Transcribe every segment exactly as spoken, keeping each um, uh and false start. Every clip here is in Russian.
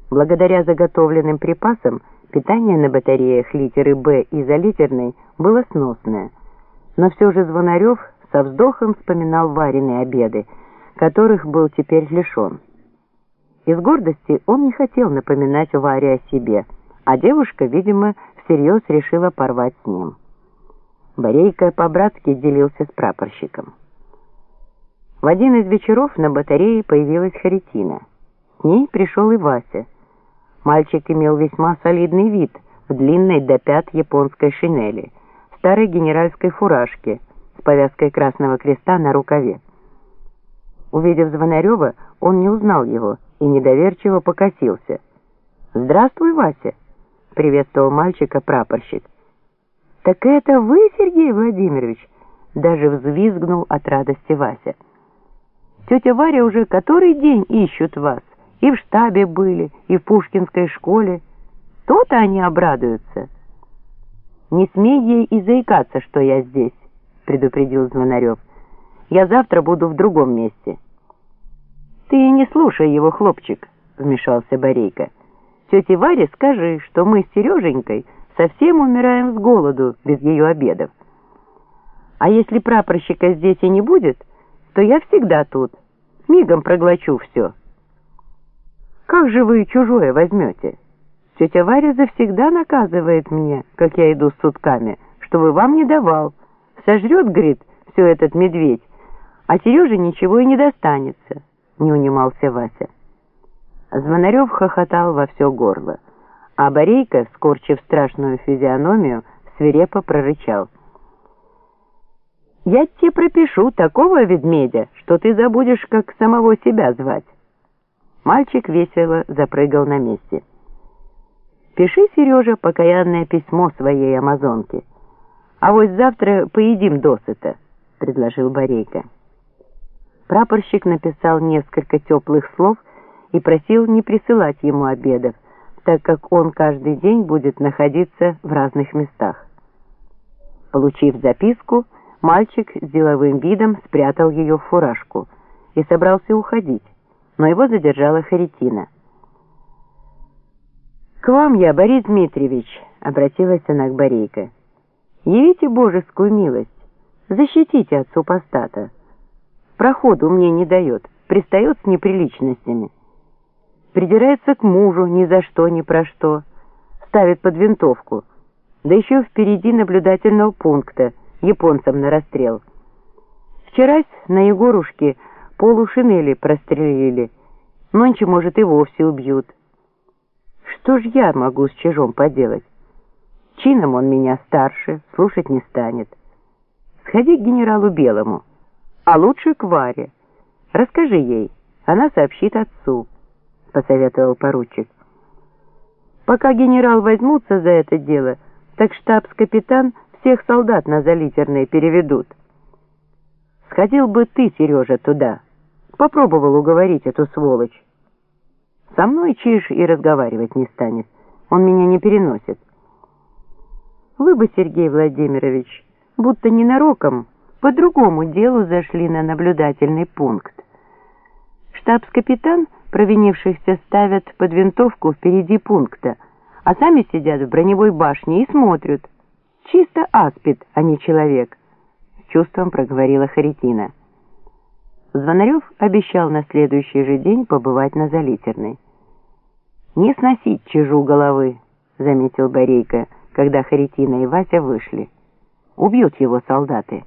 Благодаря заготовленным припасам питание на батареях литеры Б и изолитерной было сносное. Но все же Звонарев со вздохом вспоминал Варины обеды, которых был теперь лишен. Из гордости он не хотел напоминать Варе о себе, а девушка, видимо, всерьез решила порвать с ним. Борейка по-братски делился с прапорщиком. В один из вечеров на батарее появилась Харитина. С ней пришел и Вася. Мальчик имел весьма солидный вид в длинной до пят японской шинели, старой генеральской фуражке с повязкой красного креста на рукаве. Увидев Звонарева, он не узнал его и недоверчиво покосился. «Здравствуй, Вася!» — приветствовал мальчика прапорщик. «Так это вы, Сергей Владимирович?» — даже взвизгнул от радости Вася. «Тетя Варя уже который день ищут вас. И в штабе были, и в Пушкинской школе. То-то они обрадуются». «Не смей ей и заикаться, что я здесь», — предупредил Звонарев. «Я завтра буду в другом месте». «Ты не слушай его, хлопчик», — вмешался Борейка. «Тете Варе скажи, что мы с Сереженькой совсем умираем с голоду без ее обедов. А если прапорщика здесь и не будет, то я всегда тут, мигом проглочу все». «Как же вы чужое возьмете? Тетя Варя завсегда наказывает мне, как я иду с сутками, чтобы вам не давал. Сожрет, говорит, все этот медведь, а Сереже ничего и не достанется», — не унимался Вася. Звонарев хохотал во все горло, а Борейка, скорчив страшную физиономию, свирепо прорычал: «Я тебе пропишу такого ведмедя, что ты забудешь, как самого себя звать». Мальчик весело запрыгал на месте. «Пиши, Сережа, покаянное письмо своей амазонке. А вот завтра поедим досыта», — предложил Борейка. Прапорщик написал несколько теплых слов и просил не присылать ему обедов, так как он каждый день будет находиться в разных местах. Получив записку, мальчик с деловым видом спрятал ее в фуражку и собрался уходить, но его задержала Харитина. «К вам я, Борис Дмитриевич», — обратилась она к Борейко. «Явите божескую милость, защитите от супостата. Проходу мне не дает, пристает с неприличностями. Придирается к мужу ни за что, ни про что, ставит под винтовку, да еще впереди наблюдательного пункта, японцам на расстрел. Вчерась на Егорушке полушинели прострелили, нонче, может, и вовсе убьют. Что ж я могу с чижом поделать? Чином он меня старше, слушать не станет. Сходи к генералу Белому, а лучше к Варе. Расскажи ей, она сообщит отцу», — посоветовал поручик. «Пока генерал возьмутся за это дело, так штабс-капитан всех солдат на Залитерной переведут. Сходил бы ты, Сережа, туда, попробовал уговорить эту сволочь. Со мной чиж и разговаривать не станет, он меня не переносит. Вы бы, Сергей Владимирович, будто ненароком по другому делу зашли на наблюдательный пункт. Штабс-капитан провинившихся ставят под винтовку впереди пункта, а сами сидят в броневой башне и смотрят. Чисто аспид, а не человек», — с чувством проговорила Харитина. Звонарев обещал на следующий же день побывать на Залитерной. «Не сносить чижу головы», — заметил Борейко, когда Харитина и Вася вышли. «Убьют его солдаты».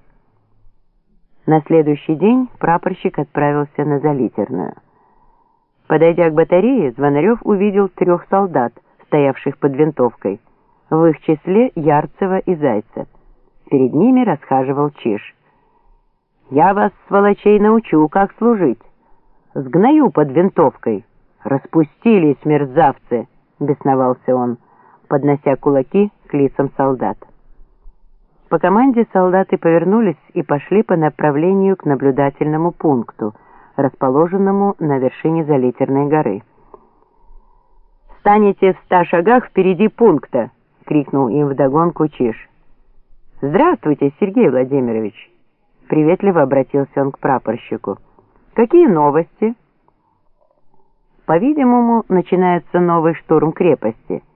На следующий день прапорщик отправился на Залитерную. Подойдя к батарее, Звонарев увидел трех солдат, стоявших под винтовкой, в их числе Ярцева и Зайца. Перед ними расхаживал чиж. «Я вас, сволочей, научу, как служить. Сгною под винтовкой. Распустились, мерзавцы!» — бесновался он, поднося кулаки к лицам солдат. По команде солдаты повернулись и пошли по направлению к наблюдательному пункту, расположенному на вершине Залитерной горы. «Станете в ста шагах впереди пункта!» — крикнул им вдогонку чиж. «Здравствуйте, Сергей Владимирович!» — приветливо обратился он к прапорщику. «Какие новости?» По-видимому, начинается новый штурм крепости.